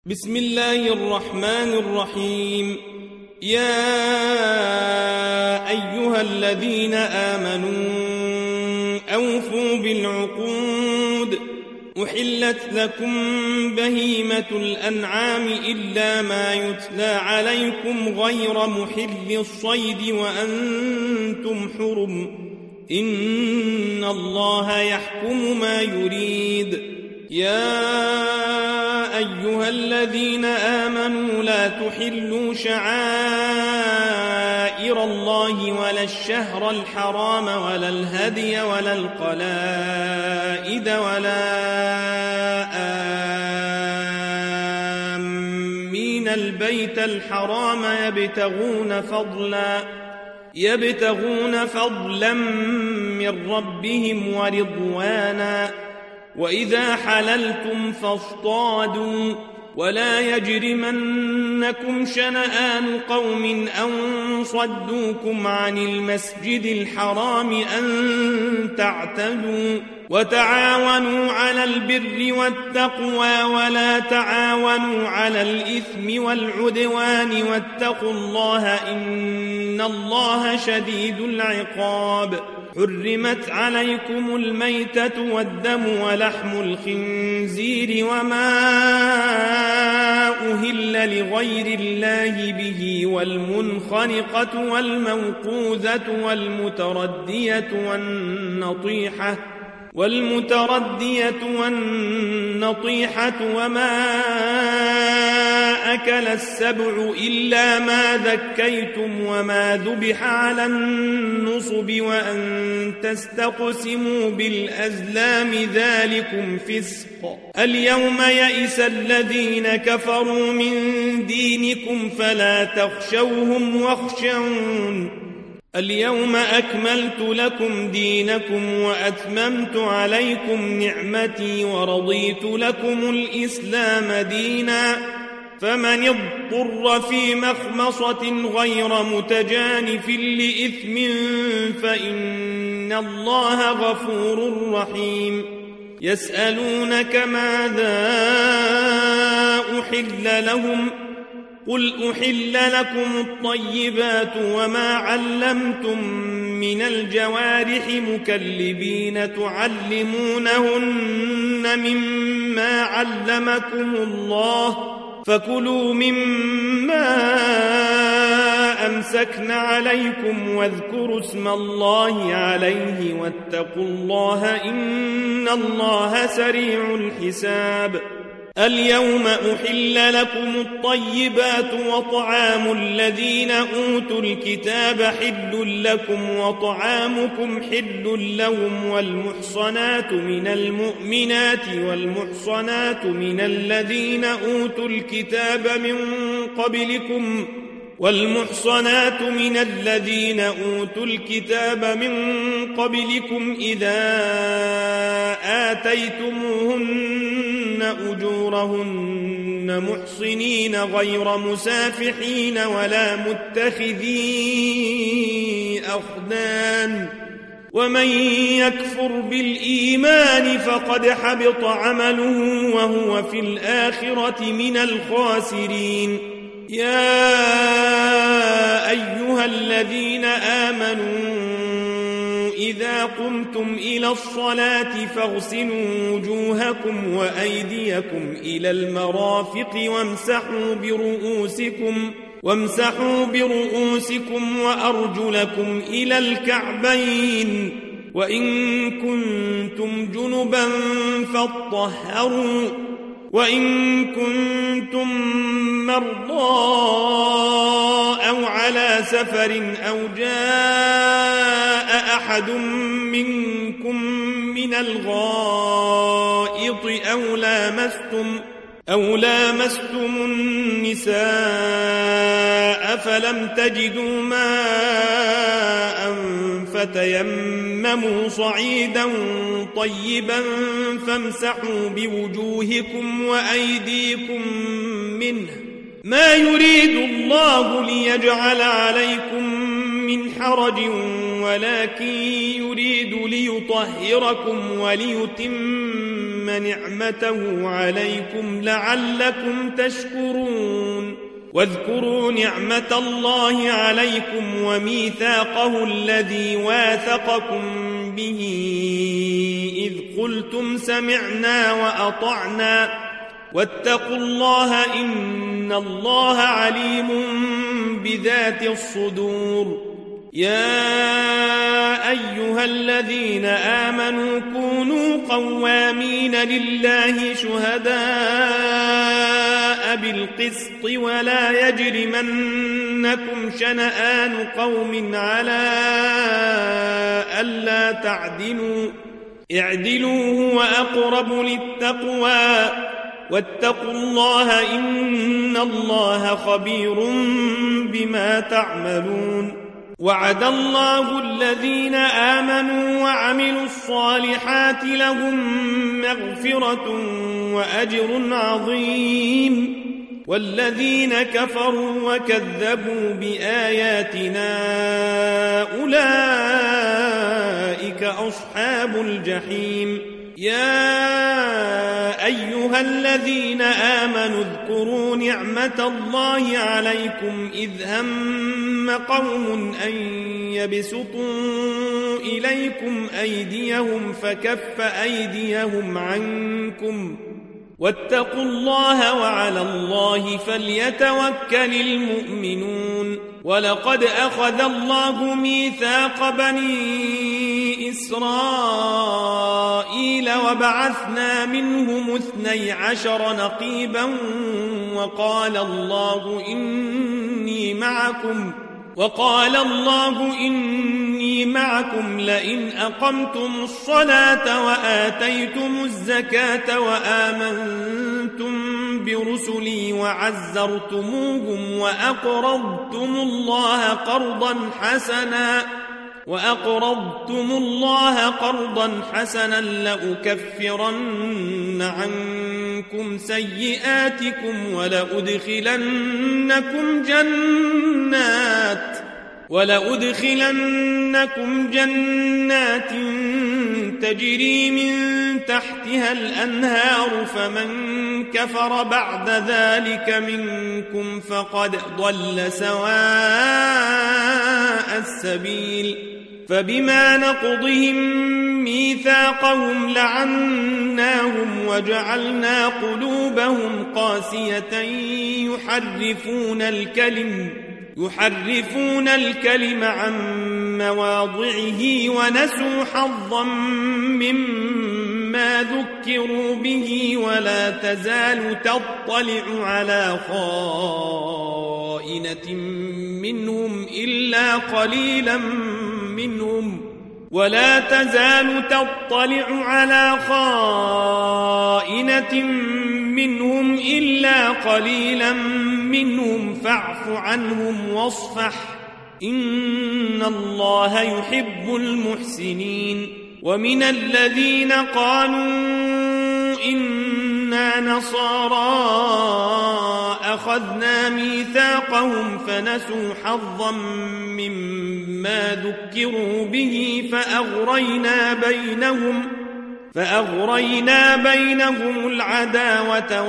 بسم الله الرحمن الرحيم. يا أيها الذين آمنوا أوفوا بالعقود. أحلت لكم بهيمة الأنعام إلا ما يتلى عليكم غير محل الصيد وأنتم حرم. إن الله يحكم ما يريد. يا أيها الذين آمنوا لا تحلوا شعائر الله ولا الشهر الحرام ولا الهدي ولا القلائد ولا آمين البيت الحرام يبتغون فضلا من ربهم ورضوانا. وإذا حللتم فاصطادوا ولا يجرمنكم شنآن قوم أن صدوكم عن المسجد الحرام أن تعتدوا. وتعاونوا على البر والتقوى ولا تعاونوا على الإثم والعدوان واتقوا الله إن الله شديد العقاب. حرمت عليكم الميتة والدم ولحم الخنزير وما أهل لغير الله به والمنخنقة والموقوذة والمتردية والنطيحة وما أكل السبع إلا ما ذكيتم وما ذبح على النصب وأن تستقسموا بالأزلام ذلكم فسق. اليوم يئس الذين كفروا من دينكم فلا تخشوهم واخشون. اليوم أكملت لكم دينكم وأتممت عليكم نعمتي ورضيت لكم الإسلام دينا. فمن اضطر في مخمصة غير متجانف لإثم فإن الله غفور رحيم. يسألونك ماذا أحل لهم قل أحل لكم الطيبات وما علمتم من الجوارح مكلبين تعلمونهن مما علمكم الله فكلوا مما أمسكن عليكم واذكروا اسم الله عليه واتقوا الله إن الله سريع الحساب. اليوم أحل لكم الطيبات وطعام الذين أوتوا الكتاب حل لكم وطعامكم حل لهم والمحصنات من المؤمنات والمحصنات من الذين أوتوا الكتاب من قبلكم إذا آتيتموهن أجورهن محصنين غير مسافحين ولا متخذي أخدان. ومن يكفر بالإيمان فقد حبط عمله وهو في الآخرة من الخاسرين. يا أيها الذين آمنوا إذا قمتم إلى الصلاة فاغسلوا وجوهكم وأيديكم إلى المرافق وامسحوا برؤوسكم وأرجلكم إلى الكعبين وإن كنتم جنبا فاطهروا وإن كنتم مرضى أو على سفر أو جاء أحد منكم من الغائط أو لامستم النساء فلم تجدوا ماء فتيمموا صعيدا طيبا فامسحوا بوجوهكم وأيديكم منه. ما يريد الله ليجعل عليكم من حرج ولكن يريد ليطهركم وليتم نعمته عليكم لعلكم تشكرون واذكروا نعمة الله عليكم وميثاقه الذي واثقكم به إذ قلتم سمعنا وأطعنا واتقوا الله إن الله عليم بذات الصدور يا أيها الذين آمنوا كونوا قوامين لله شهداء بالقسط ولا يجرمنكم شنآن قوم على ألا تعدلوا اعدلوا هو أقرب للتقوى واتقوا الله إن الله خبير بما تعملون وعد الله الذين آمنوا وعملوا الصالحات لهم مغفرة وأجر عظيم والذين كفروا وكذبوا بآياتنا أولئك أصحاب الجحيم يا أيها الذين آمنوا اذكروا نعمة الله عليكم إذ هم قوم أن يبسطوا إليكم أيديهم فكف أيديهم عنكم واتقوا الله وعلى الله فليتوكل المؤمنون ولقد أخذ الله ميثاق بني إسرائيل وبعثنا منهم 12 نقيبا وقال الله إني معكم لئن أقمتم الصلاة وآتيتم الزكاة وآمنتم برسلي وعزرتموهم وأقرضتم الله قرضا حسنا لأكفرن عنكم سيئاتكم ولأدخلنكم جنات تجري من تحتها الأنهار فمن كفر بعد ذلك منكم فقد ضل سواء السبيل فبما نقضهم ميثاقهم لعناهم وجعلنا قلوبهم قاسية يحرفون الكلم عن مواضعه ونسوا حظا مما ذكروا به ولا تزال تطلع على خائنة منهم إلا قليلا منهم فاعف عنهم واصفح إن الله يحب المحسنين ومن الذين قالوا إنا نصارى أخذنا ميثاقهم فنسوا حظا مما ذكروا به فأغرينا بينهم العداوة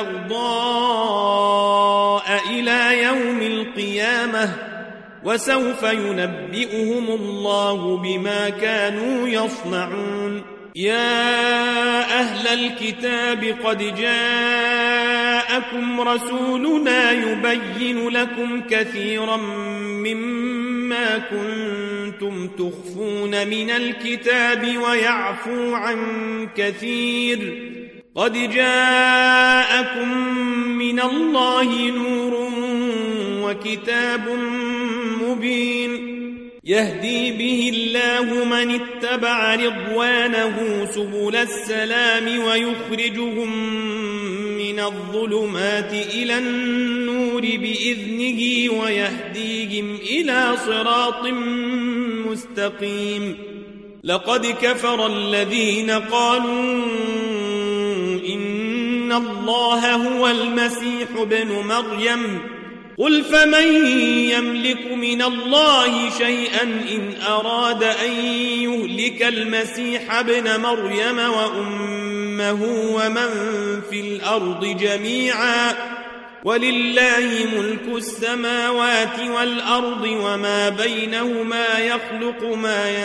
والبغضاء إلى يوم القيامة وسوف ينبئهم الله بما كانوا يصنعون يا أهل الكتاب قد جاءكم رسولنا يبين لكم كثيرا مما كنتم تخفون من الكتاب ويعفو عن كثير قد جاءكم من الله نور وكتاب مبين يهدي به الله من اتبع رضوانه سبل السلام ويخرجهم من الظلمات إلى النور بإذنه ويهديهم إلى صراط مستقيم لقد كفر الذين قالوا إن الله هو المسيح ابن مريم قل فمن يملك من الله شيئا إن أراد أن يهلك المسيح ابن مريم وأمه أمه ومن في الأرض جميعا ولله ملك السماوات والأرض وما بينهما يخلق ما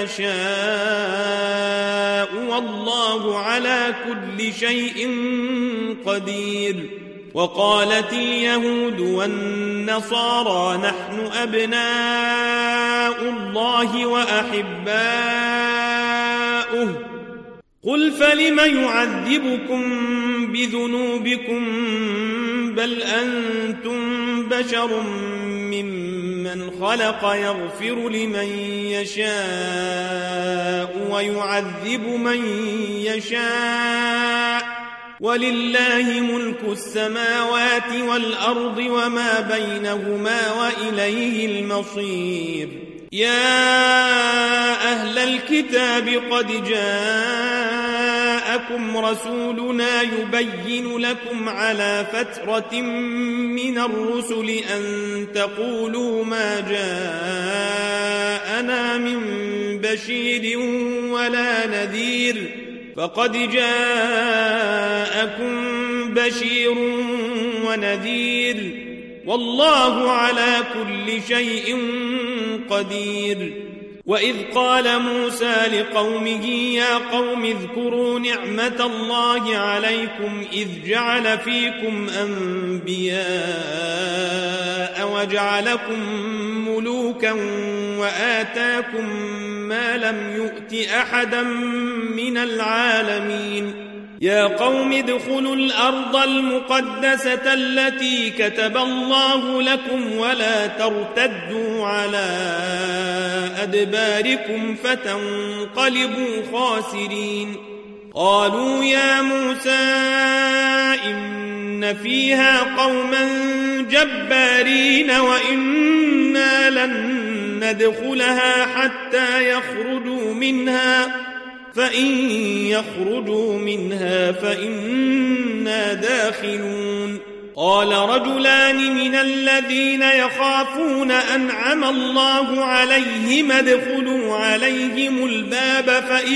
يشاء والله على كل شيء قدير. وقالت اليهود والنصارى نحن أبناء الله وأحباؤه قل فلم يعذبكم بذنوبكم بل أنتم بشر ممن خلق يغفر لمن يشاء ويعذب من يشاء ولله ملك السماوات والأرض وما بينهما وإليه المصير. يا أهل الكتاب قد جاءكم رسولنا يبين لكم على فترة من الرسل أن تقولوا ما جاءنا من بشير ولا نذير فقد جاءكم بشير ونذير والله على كل شيء قدير. وإذ قال موسى لقومه يا قوم اذكروا نعمة الله عليكم إذ جعل فيكم أنبياء وجعلكم ملوكا وآتاكم ما لم يؤت أحدا من العالمين. يا قوم ادخلوا الأرض المقدسة التي كتب الله لكم ولا ترتدوا على أدباركم فتنقلبوا خاسرين. قالوا يا موسى إن فيها قوما جبارين وإنا لن ندخلها حتى يخرجوا منها فإن يخرجوا منها فإنا داخلون. قال رجلان من الذين يخافون أنعم الله عليهم ادخلوا عليهم الباب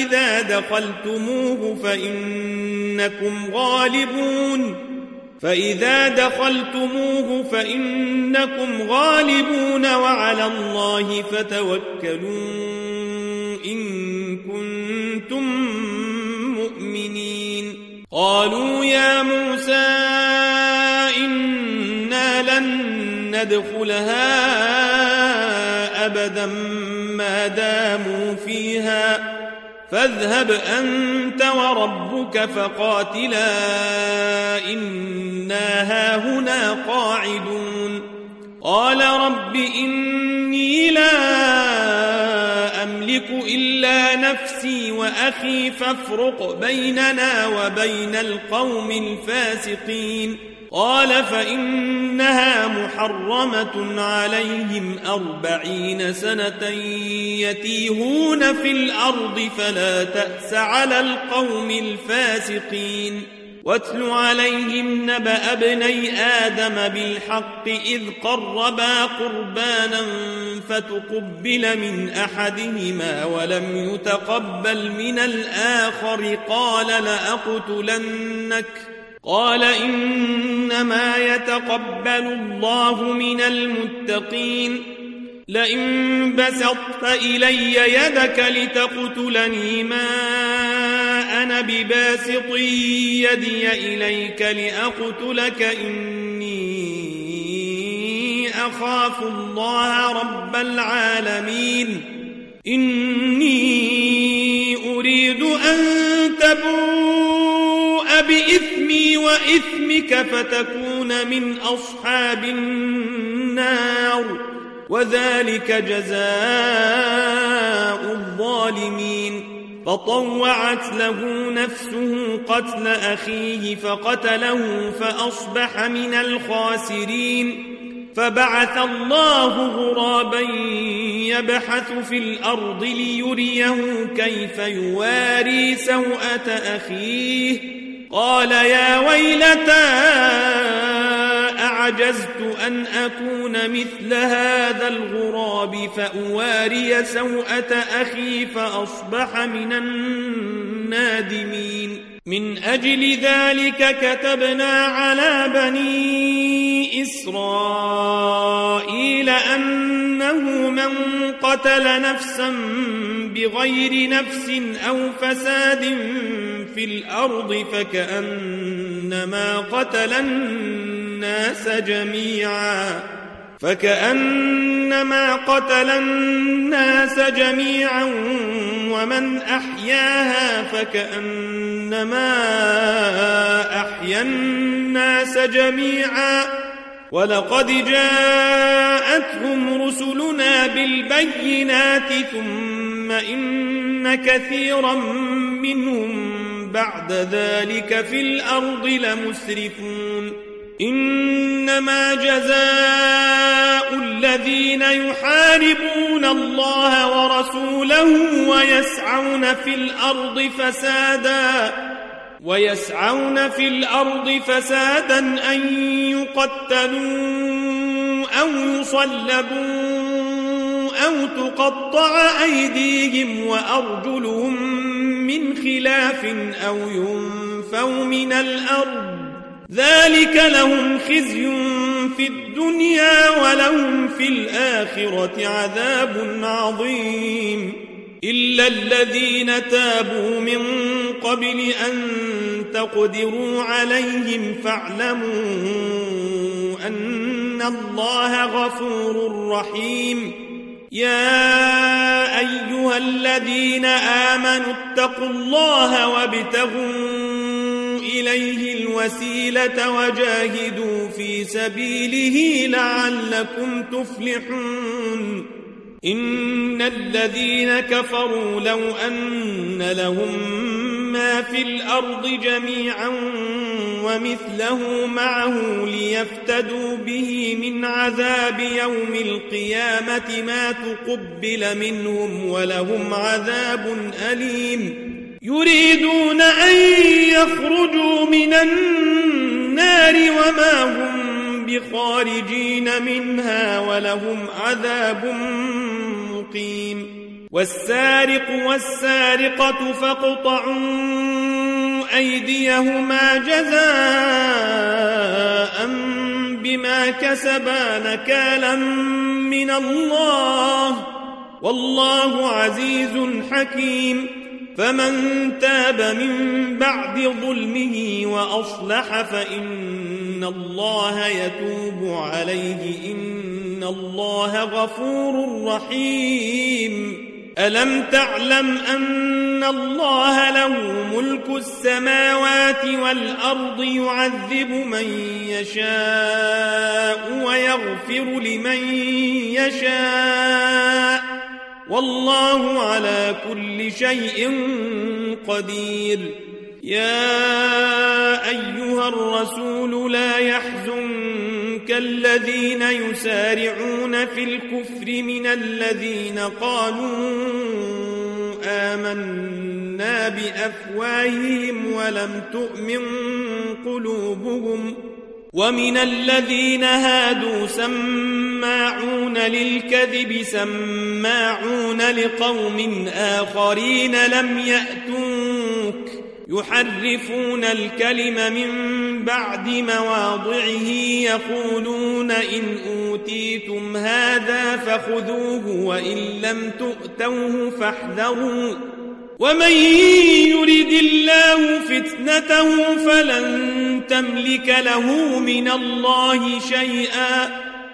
فإذا دخلتموه فإنكم غالبون وعلى الله فتوكلوا إن كنتم مؤمنين. قالوا يا موسى إنا لن ندخلها أبدا ما داموا فيها فاذهب أنت وربك فقاتلا إنا هاهنا قاعدون. قال رب إني لا أملك إلا نفسي وأخي فافرق بيننا وبين القوم الفاسقين. قال فإنها محرمة عليهم 40 سنة يتيهون في الأرض فلا تأس على القوم الفاسقين. واتل عليهم نبأ ابني آدم بالحق إذ قربا قربانا فتقبل من أحدهما ولم يتقبل من الآخر قال لأقتلنك قال إنما يتقبل الله من المتقين. لئن بسطت إلي يدك لتقتلني ما أنا بباسط يدي إليك لأقتلك إني أخاف الله رب العالمين. إني أريد أن تبوء بإثمي وإثمك فتكون من أصحاب النار وذلك جزاء الظالمين. فطوعت له نفسه قتل أخيه فقتله فأصبح من الخاسرين. فبعث الله غرابا يبحث في الأرض ليريه كيف يواري سوءة أخيه قال يا ويلتى أعجزت أن أكون مثل هذا الغراب فأواري سوءة أخي فأصبح من النادمين. من أجل ذلك كتبنا على بني إسرائيل أنه من قتل نفسا بغير نفس أو فساد في الأرض فكأنما قتل الناس جميعا ومن أحياها فكأنما أحيا الناس جميعا ولقد جاءتهم رسلنا بالبينات ثم إن كثيرا منهم بعد ذلك في الأرض لمسرفون إنما جزاء الذين يحاربون الله ورسوله ويسعون في الأرض فسادا أن يقتلوا أو يصلبوا أو تقطع أيديهم وأرجلهم من خلاف أو ينفوا من الأرض ذلك لهم خزي في الدنيا ولهم في الآخرة عذاب عظيم إلا الذين تابوا من قبل أن تقدروا عليهم فاعلموا أن الله غفور رحيم يا أيها الذين آمنوا اتقوا الله وابتغوا إليه الوسيلة وجاهدوا في سبيله لعلكم تفلحون إن الذين كفروا لو أن لهم ما في الأرض جميعا ومثله معه ليفتدوا به من عذاب يوم القيامة ما تقبل منهم ولهم عذاب أليم يريدون أن يخرجوا من النار وما هم بخارجين منها ولهم عذاب مقيم والسارق والسارقة فاقطعوا أيديهما جزاء بما كسبا نكالا من الله والله عزيز حكيم فمن تاب من بعد ظلمه وأصلح فإن الله يتوب عليه إن الله غفور رحيم ألم تعلم أن الله له ملك السماوات والأرض يعذب من يشاء ويغفر لمن يشاء والله على كل شيء قدير يا أيها الرسول لا يحزنك الذين يسارعون في الكفر من الذين قالوا آمنا بأفواههم ولم تؤمن قلوبهم ومن الذين هادوا سماعون للكذب سماعون لقوم آخرين لم يأتوك يحرفون الكلم من بعد مواضعه يقولون إن أوتيتم هذا فخذوه وإن لم تؤتوه فاحذروا ومن يرد الله فتنته فلن تملك له من الله شيئا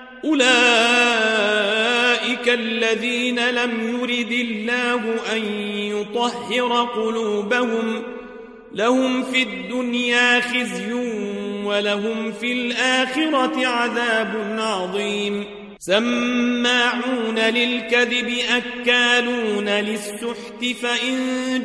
أولئك الذين لم يرد الله أن يطهر قلوبهم لهم في الدنيا خزي ولهم في الآخرة عذاب عظيم سماعون للكذب أكالون للسحت فإن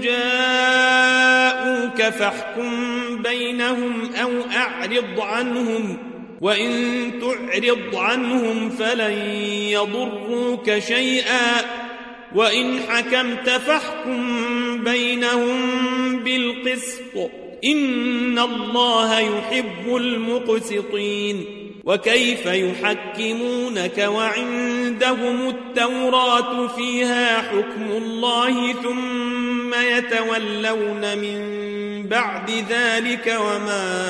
جاءوك فاحكم بينهم أو أعرض عنهم وإن تعرض عنهم فلن يضروك شيئا وإن حكمت فاحكم بينهم بالقسط إن الله يحب المقسطين وكيف يحكمونك وعندهم التوراة فيها حكم الله ثم يتولون من بعد ذلك وما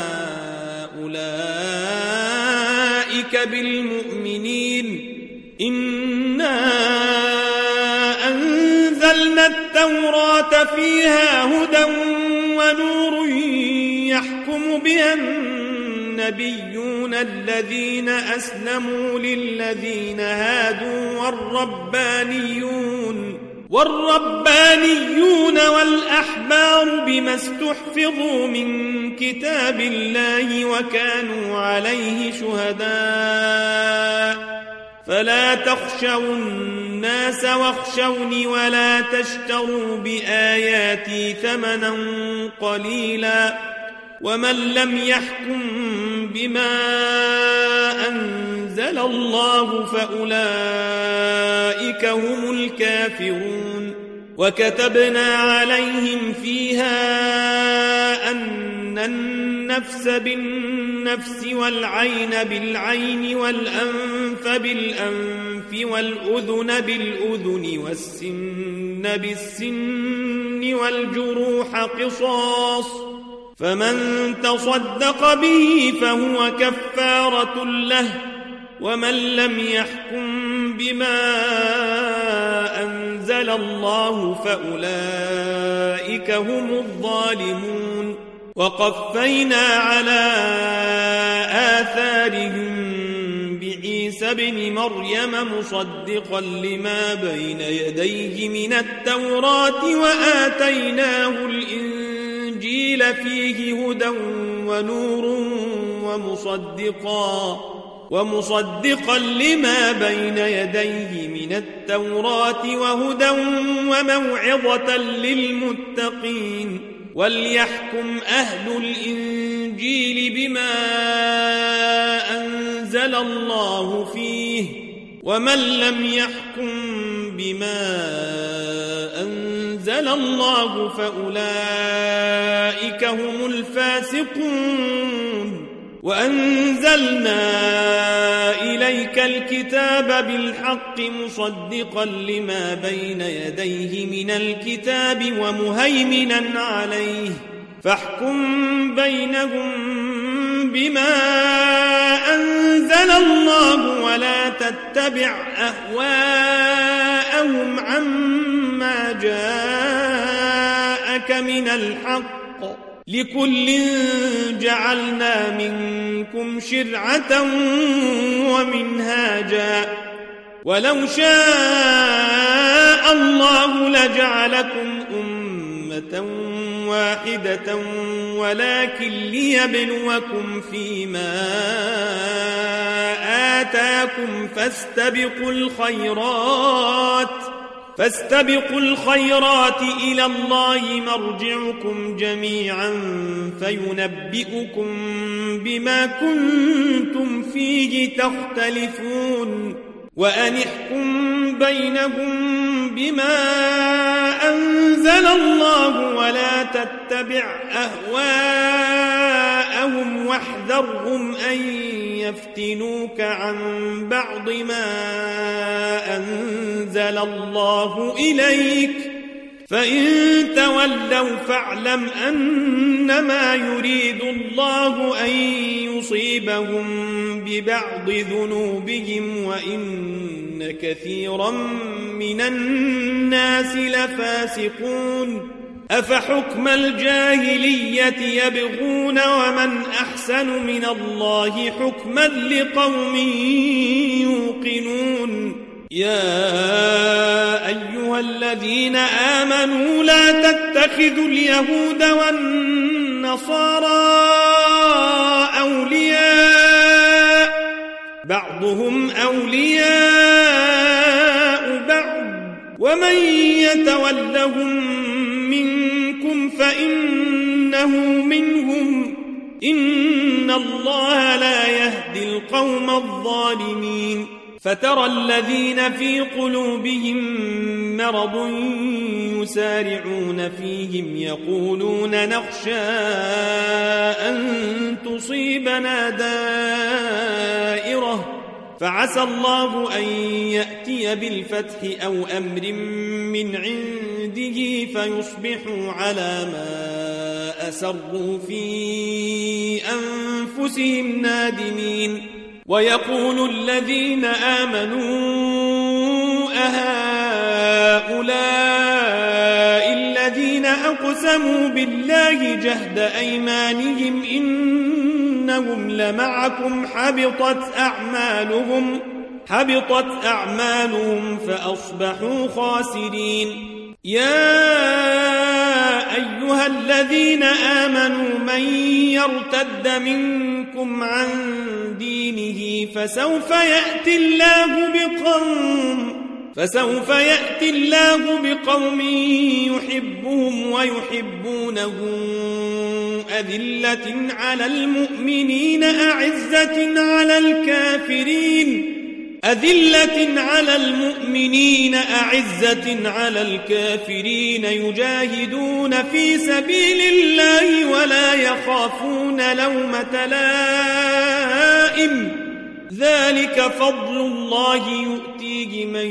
أولئك بالمؤمنين إنا أنزلنا التوراة فيها هدى ونور يحكم بها النبيون الذين أسلموا للذين هادوا والربانيون والأحبار بما استحفظوا من كتاب الله وكانوا عليه شهداء فلا تخشوا الناس واخشوني ولا تشتروا بآياتي ثمنا قليلا ومن لم يحكم بما أنزل الله فأولئك هم الكافرون وكتبنا عليهم فيها أن النفس بالنفس والعين بالعين والأنف بالأنف والأذن بالأذن والسن بالسن والجروح قصاص فمن تصدق به فهو كفارة له ومن لم يحكم بما أنزل الله فأولئك هم الظالمون وقفينا على آثارهم بعيسى بن مريم مصدقا لما بين يديه من التوراة وآتيناه الإنجيل فيه هدى ونور ومصدقا لما بين يديه من التوراة وهدى وموعظة للمتقين وليحكم أهل الإنجيل بما أنزل الله فيه ومن لم يحكم بما أنزل الله فأولئك هم الفاسقون وأنزلنا إليك الكتاب بالحق مصدقا لما بين يديه من الكتاب ومهيمنا عليه فاحكم بينهم بما أنزل الله ولا تتبع أهواءهم عما جاءك من الحق لكل جعلنا منكم شرعة ومنهاجا ولو شاء الله لجعلكم أمة واحدة ولكن ليبلوكم فيما آتاكم فاستبقوا الخيرات إلى الله مرجعكم جميعا فينبئكم بما كنتم فيه تختلفون وأن احكم بينهم بما أنزل الله ولا تتبع أهواءهم واحذرهم أن يفتنوك عن بعض ما أنزل الله إليك فإن تولوا فاعلم أنما يريد الله أن يصيبهم ببعض ذنوبهم وإن كثيرا من الناس لفاسقون أفحكم الجاهلية يبغون ومن أحسن من الله حكما لقوم يوقنون يا أيها الذين آمنوا لا تتخذوا اليهود والنصارى أولياء بعضهم أولياء بعض ومن يتولهم منكم فإنه منهم إن الله لا يهدي القوم الظالمين فترى الذين في قلوبهم مرض يسارعون فيهم يقولون نخشى أن تصيبنا دائرة فعسى الله أن يأتي بالفتح أو أمر من عنده فيصبحوا على ما أسروا في أنفسهم نادمين. ويقول الذين آمنوا أهؤلاء الذين أقسموا بالله جهد أيمانهم إنهم لمعكم حبطت أعمالهم فأصبحوا خاسرين. يا أيها الذين آمنوا من يرتد منكم عن دينه فسوف يأتي الله بقوم يحبهم ويحبونه أذلة على المؤمنين أعزة على الكافرين يجاهدون في سبيل الله ولا يخافون لومة لائم ذلك فضل الله يؤتيه من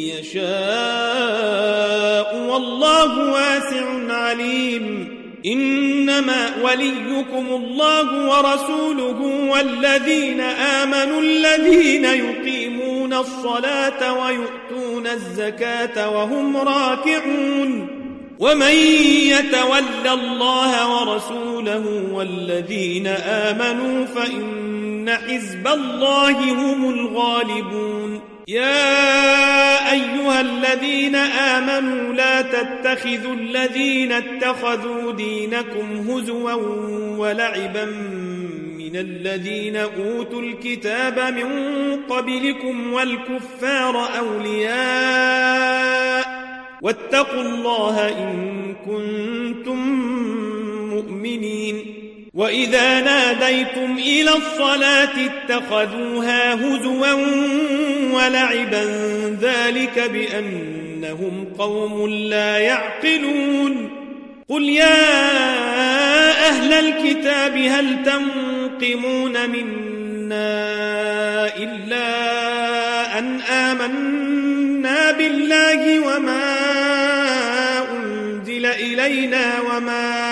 يشاء والله واسع عليم. إنما وليكم الله ورسوله والذين آمنوا الذين يقيمون الصلاة ويؤتون الزكاة وهم راكعون. ومن يتول الله ورسوله والذين آمنوا فإن حزب الله هم الغالبون. يا أيها الذين آمنوا لا تتخذوا الذين اتخذوا دينكم هزوا ولعبا من الذين أوتوا الكتاب من قبلكم والكفار أولياء واتقوا الله إن كنتم مؤمنين. وإذا ناديتم إلى الصلاة اتخذوها هزوا ولعبا ذلك بأنهم قوم لا يعقلون. قل يا أهل الكتاب هل تنقمون منا إلا أن آمنا بالله وما أنزل إلينا وما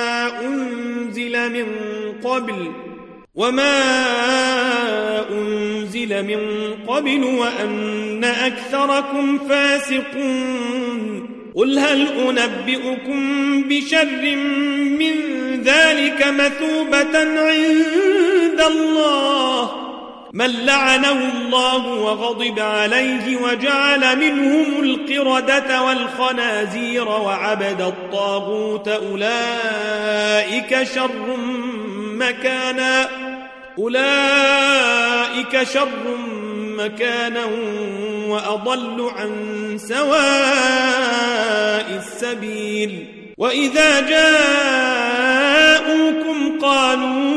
أنزل من قبل وأن أكثركم فاسقون. قل هل أنبئكم بشر من ذلك مثوبة عند الله من لعنه الله وغضب عليه وجعل منهم القردة والخنازير وعبد الطاغوت أولئك شر مكانا وأضل عن سواء السبيل. وإذا جاءوكم قالوا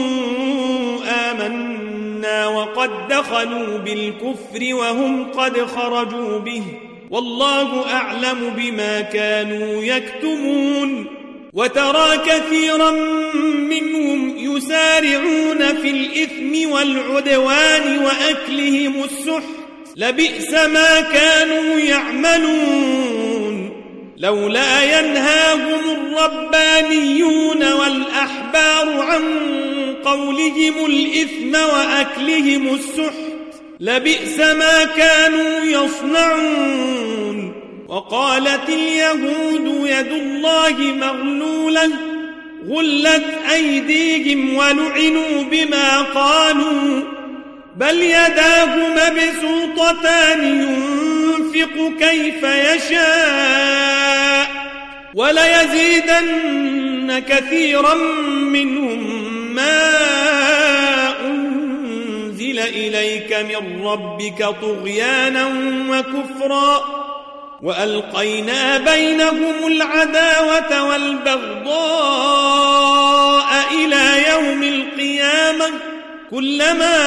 آمنا وقد دخلوا بالكفر وهم قد خرجوا به والله أعلم بما كانوا يكتمون. وترى كثيرا منهم يسارعون في الإثم والعدوان وأكلهم السحت لبئس ما كانوا يعملون. لولا ينهاهم الربانيون والأحبار عن قولهم الإثم وأكلهم السحت لبئس ما كانوا يصنعون. وقالت اليهود يد الله مغلولة غلت أيديهم ولعنوا بما قالوا بل يداه مبسوطتان ينفق كيف يشاء وليزيدن كثيرا منهم ما أنزل إليك من ربك طغيانا وكفرا وألقينا بينهم العداوة والبغضاء إلى يوم القيامة كلما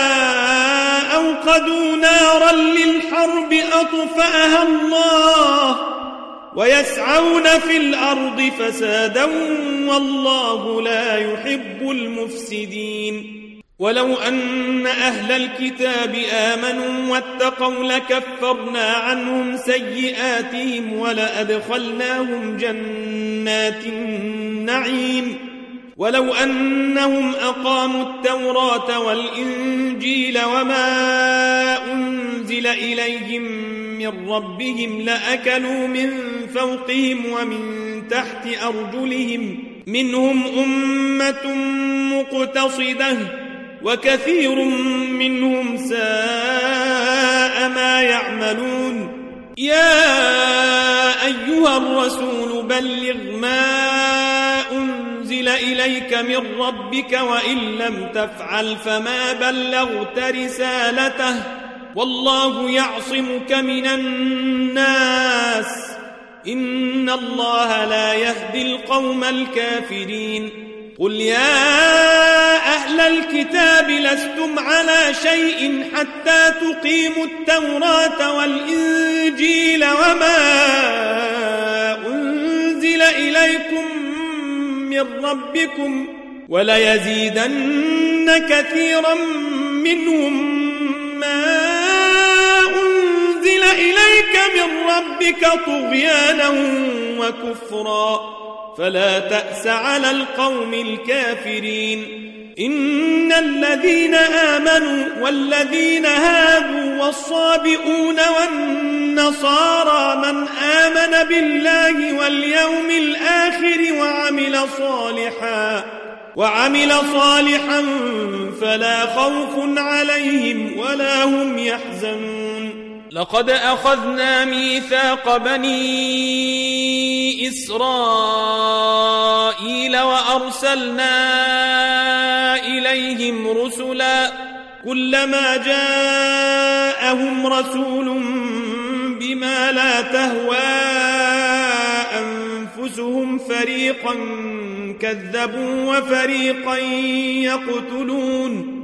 أوقدوا نارا للحرب أطفأها الله ويسعون في الأرض فسادا والله لا يحب المفسدين. ولو أن أهل الكتاب آمنوا واتقوا لكفرنا عنهم سيئاتهم ولأدخلناهم جنات النعيم ولو أنهم أقاموا التوراة والإنجيل وما أنزل إليهم من ربهم لأكلوا من فوقهم ومن تحت أرجلهم منهم أمة مقتصدة وكثير منهم ساء ما يعملون يا أيها الرسول بلغ ما أنزل إليك من ربك وإن لم تفعل فما بلغت رسالته والله يعصمك من الناس إن الله لا يهدي القوم الكافرين قل يا أهل الكتاب لستم على شيء حتى تقيموا التوراة والإنجيل وما أنزل إليكم من ربكم وليزيدن كثيرا منهم ما أنزل إليك من ربك طغيانا وكفرا فلا تأس على القوم الكافرين إن الذين آمنوا والذين هادوا والصابئون والنصارى من آمن بالله واليوم الآخر وعمل صالحا فلا خوف عليهم ولا هم يحزنون لقد أخذنا ميثاق بني إسرائيل وأرسلنا إليهم رسلا كلما جاءهم رسول بما لا تهوى أنفسهم فريقا كذبوا وفريقا يقتلون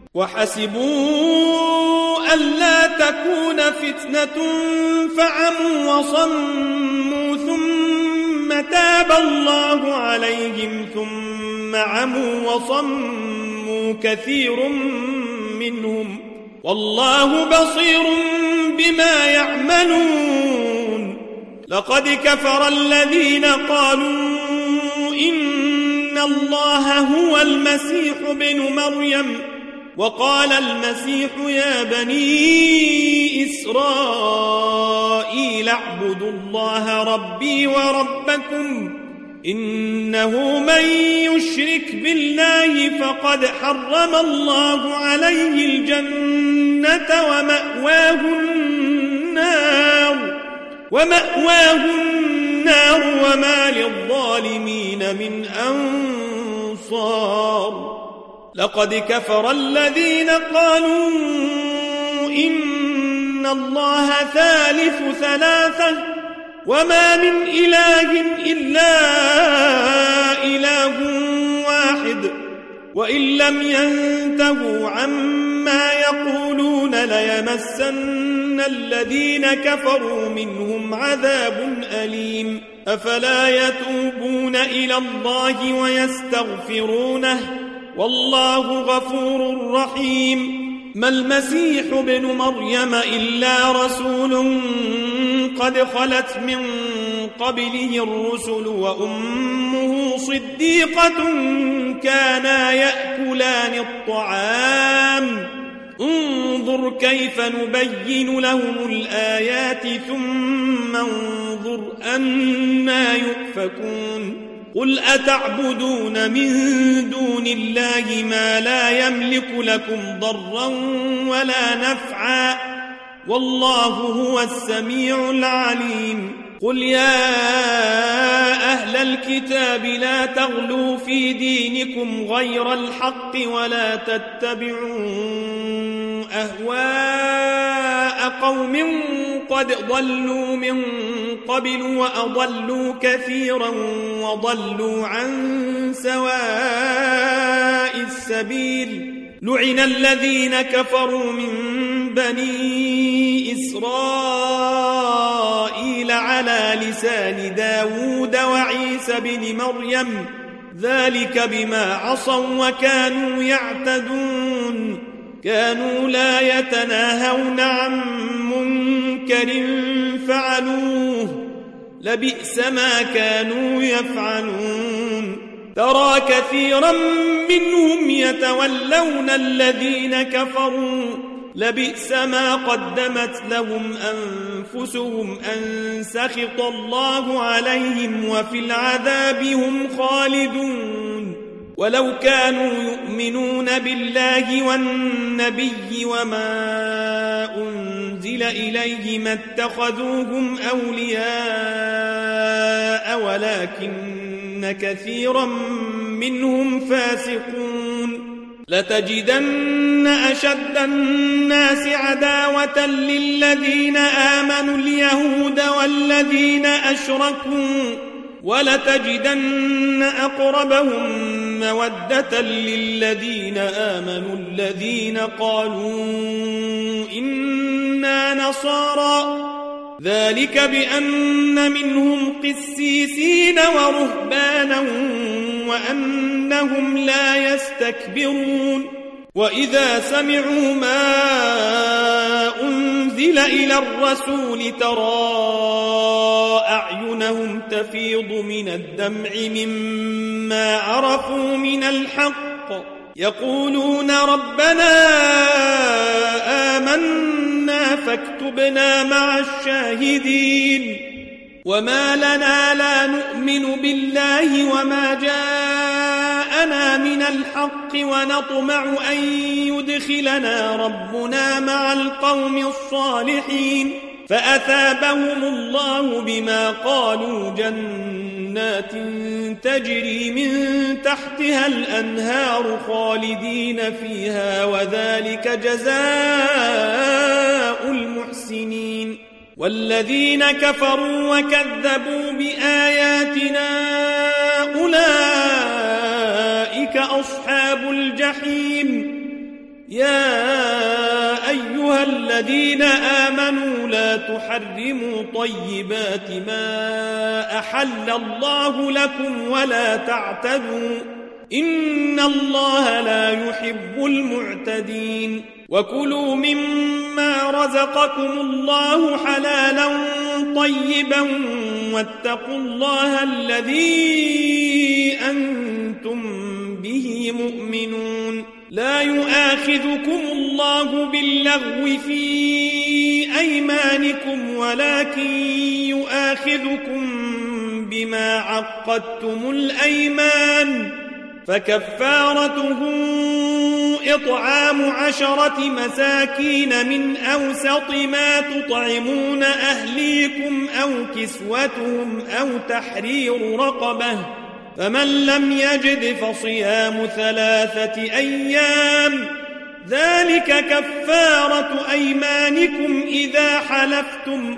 وحسبوا ألا تكون فتنة فعموا وصموا ثم تاب الله عليهم ثم عموا وصموا كثير منهم والله بصير بما يعملون لقد كفر الذين قالوا إن الله هو المسيح ابن مريم وقال المسيح يا بني إسرائيل اعبدوا الله ربي وربكم إنه من يشرك بالله فقد حرم الله عليه الجنة ومأواه النار وما للظالمين من أنصار لقد كفر الذين قالوا إن الله ثالث ثلاثة وما من إله إلا إله واحد وإن لم ينتهوا عما يقولون ليمسن الذين كفروا منهم عذاب أليم أفلا يتوبون إلى الله ويستغفرونه والله غفور رحيم ما المسيح ابن مريم إلا رسول قد خلت من قبله الرسل وأمه صديقة كانا يأكلان الطعام انظر كيف نبين لهم الآيات ثم انظر أنا يؤفكون قل أتعبدون من دون الله ما لا يملك لكم ضرا ولا نفعا والله هو السميع العليم قل يا أهل الكتاب لا تغلوا في دينكم غير الحق ولا تتبعوا أهواء قوم قد ضلوا من قبل وأضلوا كثيرا وضلوا عن سواء السبيل لعن الذين كفروا من بني إسرائيل على لسان داود وعيسى بن مريم ذلك بما عصوا وكانوا يعتدون كانوا لا يتناهون عن منكر فعلوه لبئس ما كانوا يفعلون ترى كثيرا منهم يتولون الذين كفروا لبئس ما قدمت لهم أنفسهم أن سخط الله عليهم وفي العذاب هم خالدون ولو كانوا يؤمنون بالله والنبي وما أنزل إليه ما اتخذوهم أولياء ولكن كثيرا منهم فاسقون لتجدن أشد الناس عداوة للذين آمنوا اليهود والذين أشركوا ولتجدن أقربهم مودة للذين آمنوا الذين قالوا إنا نصارى ذلك بأن منهم قسيسين ورهبانا وأنهم لا يستكبرون وإذا سمعوا ما أنزل إلى الرسول ترى أعينهم تفيض من الدمع مما عرفوا من الحق يقولون ربنا آمنا فاكتبنا مع الشاهدين وما لنا لا نؤمن بالله وما جاءنا من الحق ونطمع أن يدخلنا ربنا مع القوم الصالحين فأثابهم الله بما قالوا جنات تجري من تحتها الأنهار خالدين فيها وذلك جزاء المحسنين والذين كفروا وكذبوا بآياتنا أولئك أصحاب الجحيم يا أيها الذين آمنوا لا تحرموا طيبات ما أحل الله لكم ولا تعتدوا إن الله لا يحب المعتدين وكلوا مما رزقكم الله حلالا طيبا واتقوا الله الذي أنتم به مؤمنون لا يؤاخذكم الله باللغو في أيمانكم ولكن يؤاخذكم بما عقدتم الأيمان فكفارته إطعام 10 مساكين من أوسط ما تطعمون أهليكم أو كسوتهم أو تحرير رقبة فمن لم يجد فصيام 3 أيام ذلك كفارة أيمانكم إذا حلفتم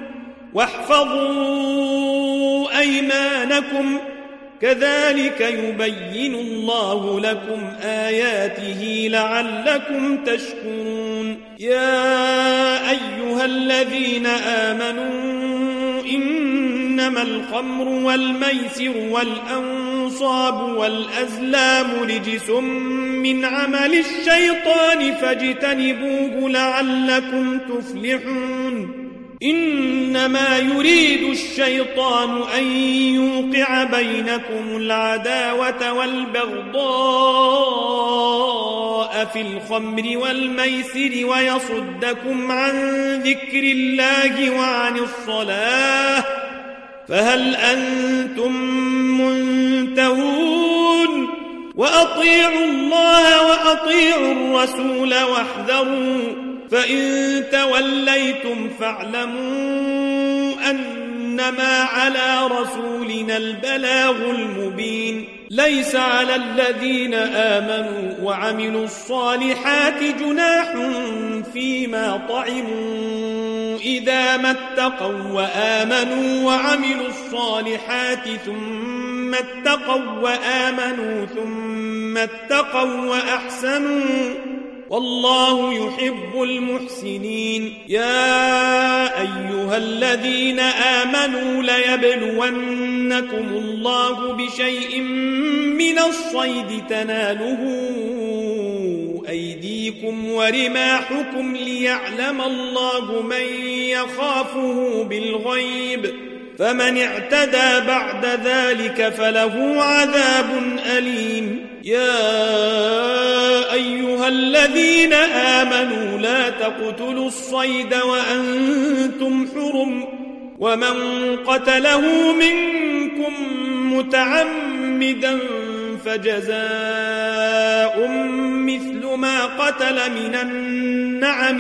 واحفظوا أيمانكم كذلك يبين الله لكم آياته لعلكم تشكرون يا أيها الذين آمنوا إنما الخمر والميسر والأنصاب والأزلام رجس من عمل الشيطان فاجتنبوه لعلكم تفلحون إنما يريد الشيطان أن يوقع بينكم العداوة والبغضاء في الخمر والميسر ويصدكم عن ذكر الله وعن الصلاة فهل أنتم منتهون وأطيعوا الله وأطيعوا الرسول واحذروا فإن توليتم فاعلموا أنما على رسولنا البلاغ المبين ليس على الذين آمنوا وعملوا الصالحات جناح فيما طعموا إذا ما اتقوا وآمنوا وعملوا الصالحات ثم اتقوا وآمنوا ثم اتقوا وأحسنوا والله يحب المحسنين. يا أيها الذين آمنوا ليبلونكم الله بشيء من الصيد تناله أيديكم ورماحكم ليعلم الله من يخافه بالغيب، فمن اعتدى بعد ذلك فله عذاب أليم. يا أيها الذين آمنوا لا تقتلوا الصيد وأنتم حرم، ومن قتله منكم متعمدا فجزاء مثل ما قتل من النعم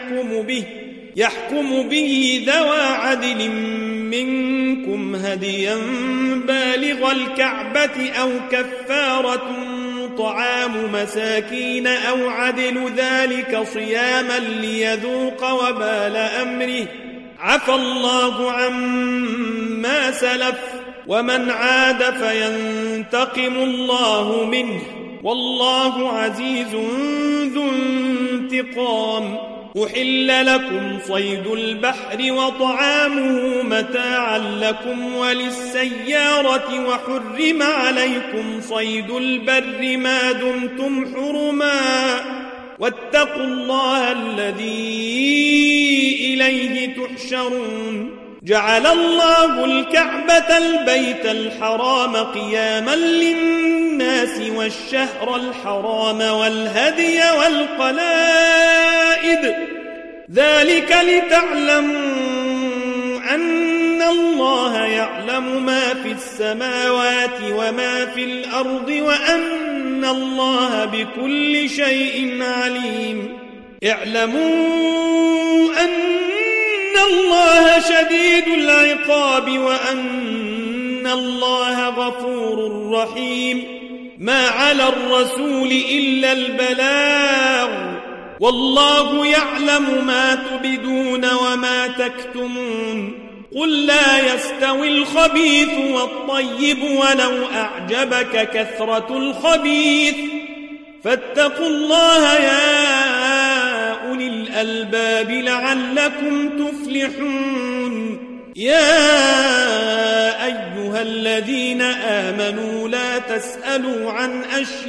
يحكم به ذوى عدل منكم هديا بالغ الكعبة أو كفارة طعام مساكين أو عدل ذلك صياما ليذوق وبال أمره، عفى الله عما سلف، ومن عاد فينتقم الله منه، والله عزيز ذو انتقام. أحل لكم صيد البحر وطعامه متاعا لكم وللسيارة، وحرم عليكم صيد البر ما دمتم حرما، واتقوا الله الذي إليه تحشرون. جعل الله الكعبة البيت الحرام قياما للناس والشهر الحرام والهدي والقلائد، ذلك لتعلموا أن الله يعلم ما في السماوات وما في الأرض وأن الله بكل شيء عليم. اعلموا أن الله شديد العقاب وأن الله غفور رحيم. ما على الرسول إلا البلاغ، والله يعلم ما تبدون وما تكتمون. قل لا يستوي الخبيث والطيب ولو أعجبك كثرة الخبيث، فاتقوا الله يا أولي الألباب لعلكم تفلحون. يا أيها الذين آمنوا لا تسألوا عن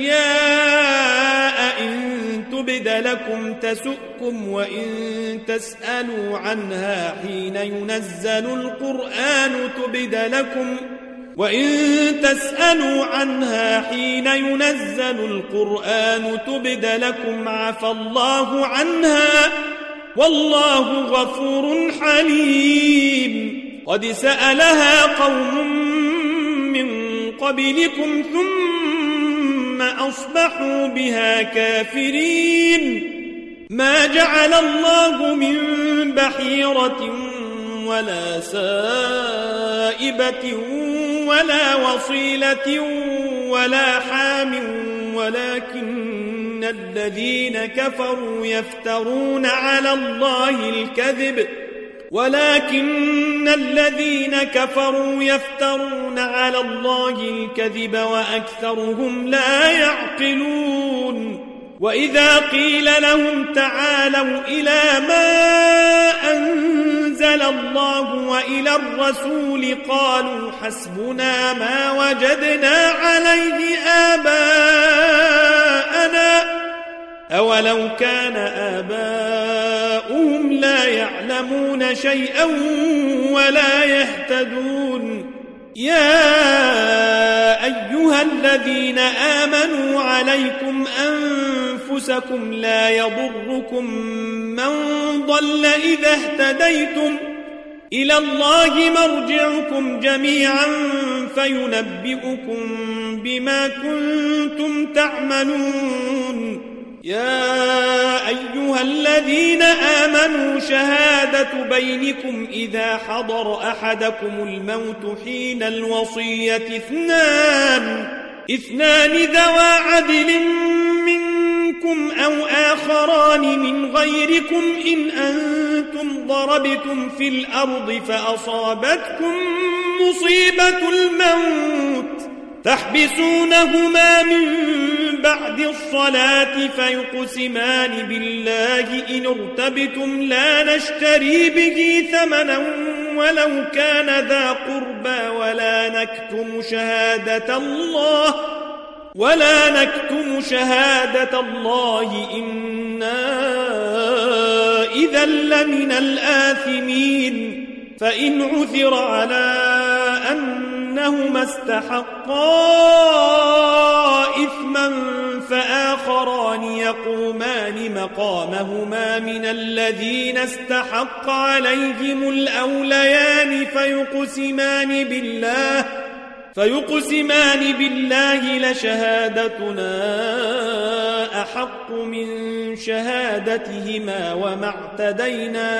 أشياء إن تبد لكم تسؤكم، وإن تسألوا عنها حين ينزل القرآن تبد لكم عفى الله عنها، والله غفور حليم. قد سألها قوم من قبلكم ثم أصبحوا بها كافرين. ما جعل الله من بحيرة ولا سائبة ولا وصيلة ولا حام، ولكن الذين كفروا يفترون على الله الكذب وأكثرهم لا يعقلون. وإذا قيل لهم تعالوا إلى ما أنزل الله وإلى الرسول قالوا حسبنا ما وجدنا عليه آباءنا، أولو كان آباؤهم لا يعلمون شيئا ولا يهتدون. يا أيها الذين آمنوا عليكم أنفسكم لا يضركم من ضل إذا اهتديتم، إلى الله مرجعكم جميعا فينبئكم بما كنتم تعملون. يا أيها الذين آمنوا شهادة بينكم إذا حضر أحدكم الموت حين الوصية اثنان ذوى عدل منكم أو آخران من غيركم إن أنتم ضربتم في الأرض فأصابتكم مصيبة الموت تحبسونهما من بعد الصلاة فيقسمان بالله إن ارتبتم لا نشتري به ثمنا ولو كان ذا قربى ولا نكتم شهادة الله إنا إذا لمن الآثمين فإن عثر على أنهما استحقا إثما فآخران يقومان مقامهما من الذين استحق عليهم الأوليان فيقسمان بالله لشهادتنا أحق من شهادتهما وما اعتدينا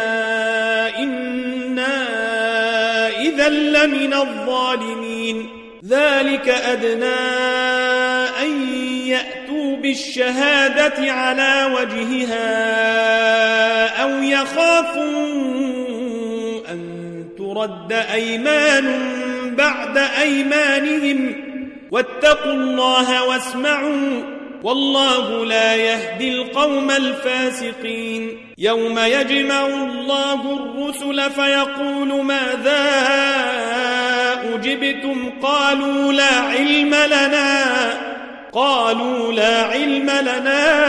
إنا إذا لمن الظالمين ذلك أدنى أن يأتوا بالشهادة على وجهها أو يخافوا أن ترد أيمان بعد أيمانهم واتقوا الله واسمعوا والله لا يهدي القوم الفاسقين يوم يجمع الله الرسل فيقول ماذا أجبتم قالوا لا علم لنا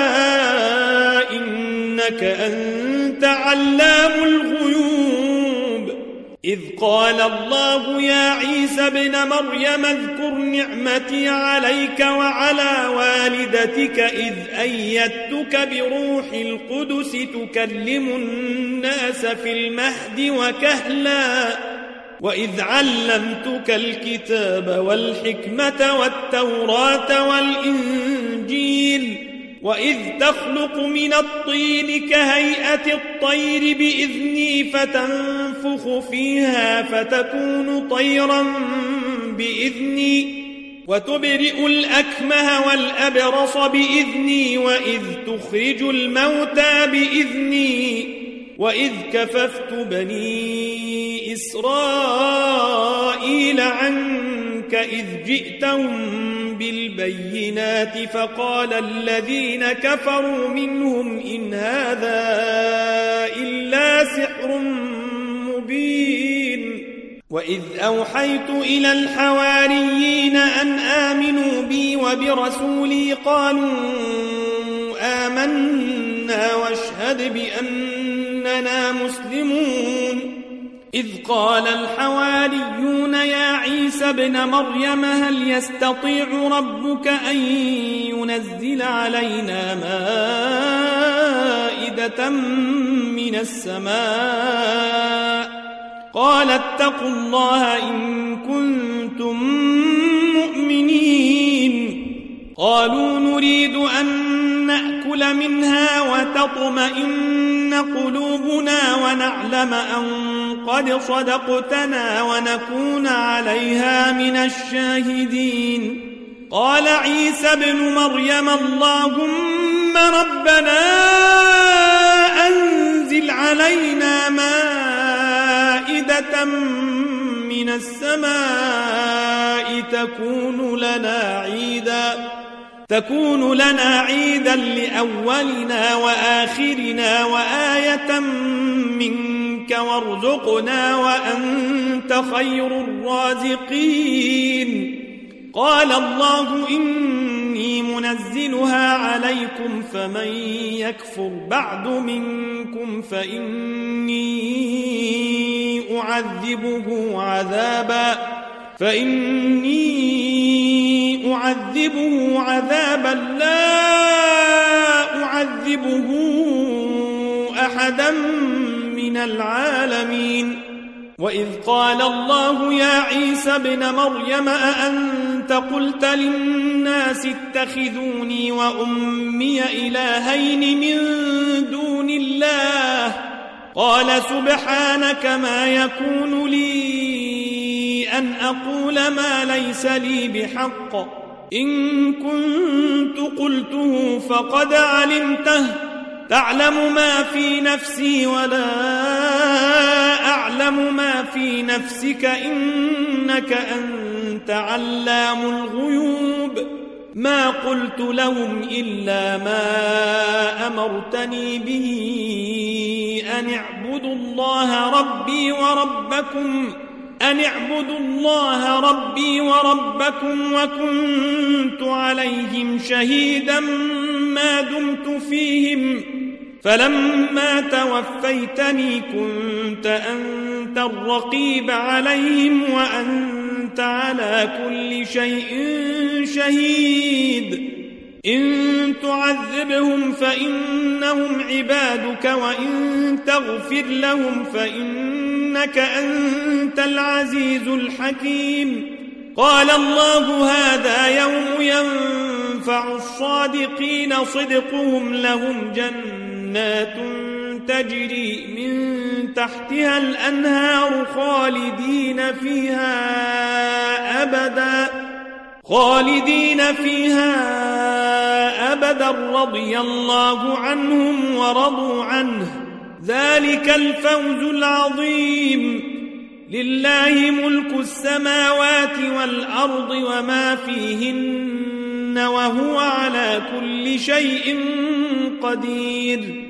إنك أنت علام الغيوب إذ قال الله يا عيسى ابن مريم اذكر نعمتي عليك وعلى والدتك إذ أيدتك بروح القدس تكلم الناس في المهد وكهلا وإذ علمتك الكتاب والحكمة والتوراة والإنجيل وإذ تخلق من الطين كهيئة الطير بإذني فتنفخ فيها فتكون طيرا بإذني وتبرئ الأكمه والأبرص بإذني وإذ تخرج الموتى بإذني وإذ كففت بني إسرائيل عنك إذ جئتهم بالبينات فقال الذين كفروا منهم إن هذا إلا سحر مبين وإذ أوحيت إلى الحواريين أن آمنوا بي وبرسولي قالوا آمنا واشهد بأننا مسلمون إذ قال الحواريون يا عيسى ابن مريم هل يستطيع ربك أن ينزل علينا مائدة من السماء قال اتقوا الله إن كنتم مؤمنين قالوا نريد أن نأكل منها وتطمئن قلوبنا ونعلم أن قد صدقتنا ونكون عليها من الشاهدين قال عيسى ابن مريم اللهم ربنا أنزل علينا مائدة من السماء تكون لنا عيدا لأولنا وآخرنا وآية منك وارزقنا وأنت خير الرازقين قال الله إني منزلها عليكم فمن يكفر بعد منكم فإني أعذبه عذابا لا أعذبه أحدا من العالمين وإذ قال الله يا عيسى ابن مريم أأنت قلت للناس اتخذوني وأمي إلهين من دون الله قال سبحانك ما يكون لي أن أقول ما ليس لي بحق إن كنت قلته فقد علمته تعلم ما في نفسي ولا أعلم أعلم ما في نفسك إنك أنت علام الغيوب ما قلت لهم إلا ما أمرتني به أن اعبدوا الله ربي وربكم وكنت عليهم شهيدا ما دمت فيهم فلما توفيتني كنت أنت الرقيب عليهم وأنت على كل شيء شهيد إن تعذبهم فإنهم عبادك وإن تغفر لهم فإنك أنت العزيز الحكيم قال الله هذا يوم ينفع الصادقين صدقهم لهم جنات تجري من تحتها الأنهار خالدين فيها أبدا رضي الله عنهم ورضوا عنه ذلك الفوز العظيم لله ملك السماوات والأرض وما فيهن وهو على كل شيء قدير